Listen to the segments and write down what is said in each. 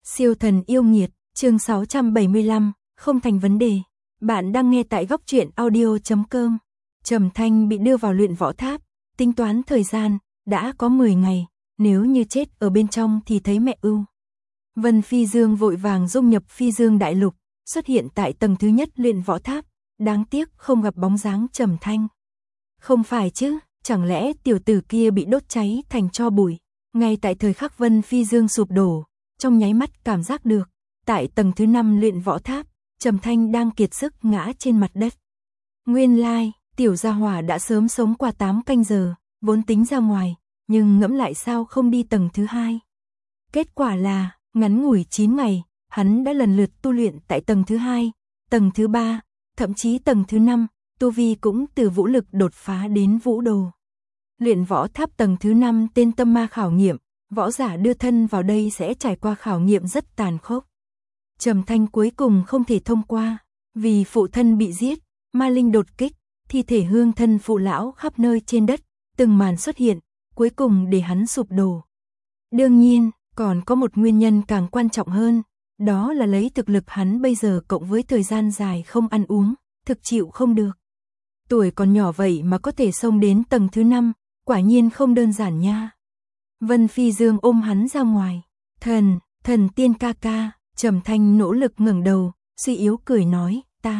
Siêu thần yêu nghiệt, chương 675, không thành vấn đề. Bạn đang nghe tại góc truyện audio.com. Trầm Thanh bị đưa vào luyện võ tháp, tính toán thời gian, đã có 10 ngày, nếu như chết ở bên trong thì thấy mẹ ưu. Vân Phi Dương vội vàng dung nhập Phi Dương Đại Lục, xuất hiện tại tầng thứ nhất luyện võ tháp, đáng tiếc không gặp bóng dáng Trầm Thanh. Không phải chứ, chẳng lẽ tiểu tử kia bị đốt cháy thành tro bụi? Ngay tại thời khắc Vân Phi Dương sụp đổ, trong nháy mắt cảm giác được, tại tầng thứ 5 luyện võ tháp, Trầm Thanh đang kiệt sức ngã trên mặt đất. Nguyên lai, tiểu gia hỏa đã sớm sống qua 8 canh giờ, vốn tính ra ngoài, nhưng ngẫm lại sao không đi tầng thứ 2. Kết quả là, ngắn ngủi 9 ngày, hắn đã lần lượt tu luyện tại tầng thứ 2, tầng thứ 3, thậm chí tầng thứ 5, tu vi cũng từ vũ lực đột phá đến vũ đồ. Luyện võ tháp tầng thứ 5 tên tâm ma khảo nghiệm, võ giả đưa thân vào đây sẽ trải qua khảo nghiệm rất tàn khốc. Trầm Thanh cuối cùng không thể thông qua, vì phụ thân bị giết, ma linh đột kích, thi thể hương thân phụ lão khắp nơi trên đất, từng màn xuất hiện, cuối cùng để hắn sụp đổ. Đương nhiên, còn có một nguyên nhân càng quan trọng hơn, đó là lấy thực lực hắn bây giờ cộng với thời gian dài không ăn uống, thực chịu không được. Tuổi còn nhỏ vậy mà có thể xông đến tầng thứ 5, quả nhiên không đơn giản nha. Vân Phi Dương ôm hắn ra ngoài. Thần tiên ca ca. Trầm Thanh nỗ lực ngẩng đầu, suy yếu cười nói,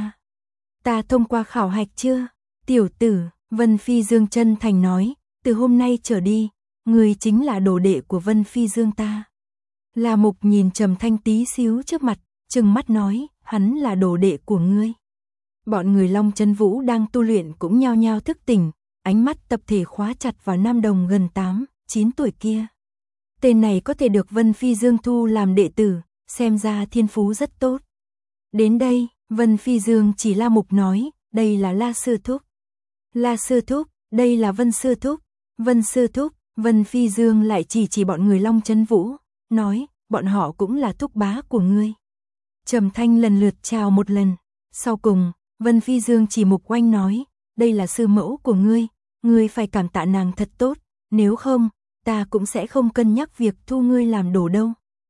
ta thông qua khảo hạch chưa? Tiểu tử, Vân Phi Dương chân thành nói, từ hôm nay trở đi, người chính là đồ đệ của Vân Phi Dương ta. La Mục nhìn Trầm Thanh tí xíu trước mặt, trừng mắt nói, hắn là đồ đệ của ngươi. Bọn người Long Chân Vũ đang tu luyện cũng nhao nhao thức tỉnh, ánh mắt tập thể khóa chặt vào nam đồng gần 8-9 tuổi kia. Tên này có thể được Vân Phi Dương thu làm đệ tử, xem ra thiên phú rất tốt. Đến đây, Vân Phi Dương chỉ La Mục nói, đây là La Sư Thúc. La Sư Thúc, đây là Vân Sư Thúc. Vân Sư Thúc, Vân Phi Dương lại chỉ bọn người Long Chân Vũ, nói, bọn họ cũng là thúc bá của ngươi. Trầm Thanh lần lượt chào một lần, sau cùng, Vân Phi Dương chỉ Mục Oanh nói, đây là sư mẫu của ngươi phải cảm tạ nàng thật tốt, nếu không, ta cũng sẽ không cân nhắc việc thu ngươi làm đồ đâu.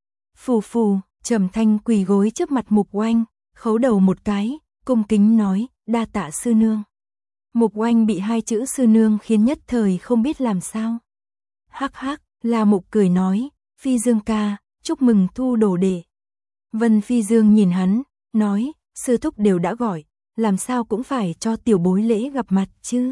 Phù, Trầm Thanh quỳ gối trước mặt Mục Oanh, khấu đầu một cái, cung kính nói, đa tạ sư nương. Mục Oanh bị hai chữ sư nương khiến nhất thời không biết làm sao. Hắc, La Mục cười nói, Phi Dương ca, chúc mừng thu đồ đệ. Vân Phi Dương nhìn hắn, nói, sư thúc đều đã gọi, làm sao cũng phải cho tiểu bối lễ gặp mặt chứ.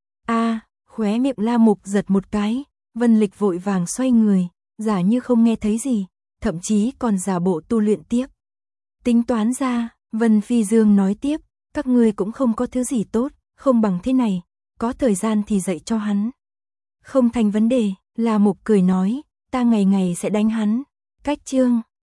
Khóe miệng La Mục giật một cái, Vân Lịch vội vàng xoay người, giả như không nghe thấy gì, thậm chí còn giả bộ tu luyện tiếp. Tính toán ra, Vân Phi Dương nói tiếp, các ngươi cũng không có thứ gì tốt, không bằng thế này, có thời gian thì dạy cho hắn. Không thành vấn đề, La Mục cười nói, ta ngày ngày sẽ đánh hắn. Cách chương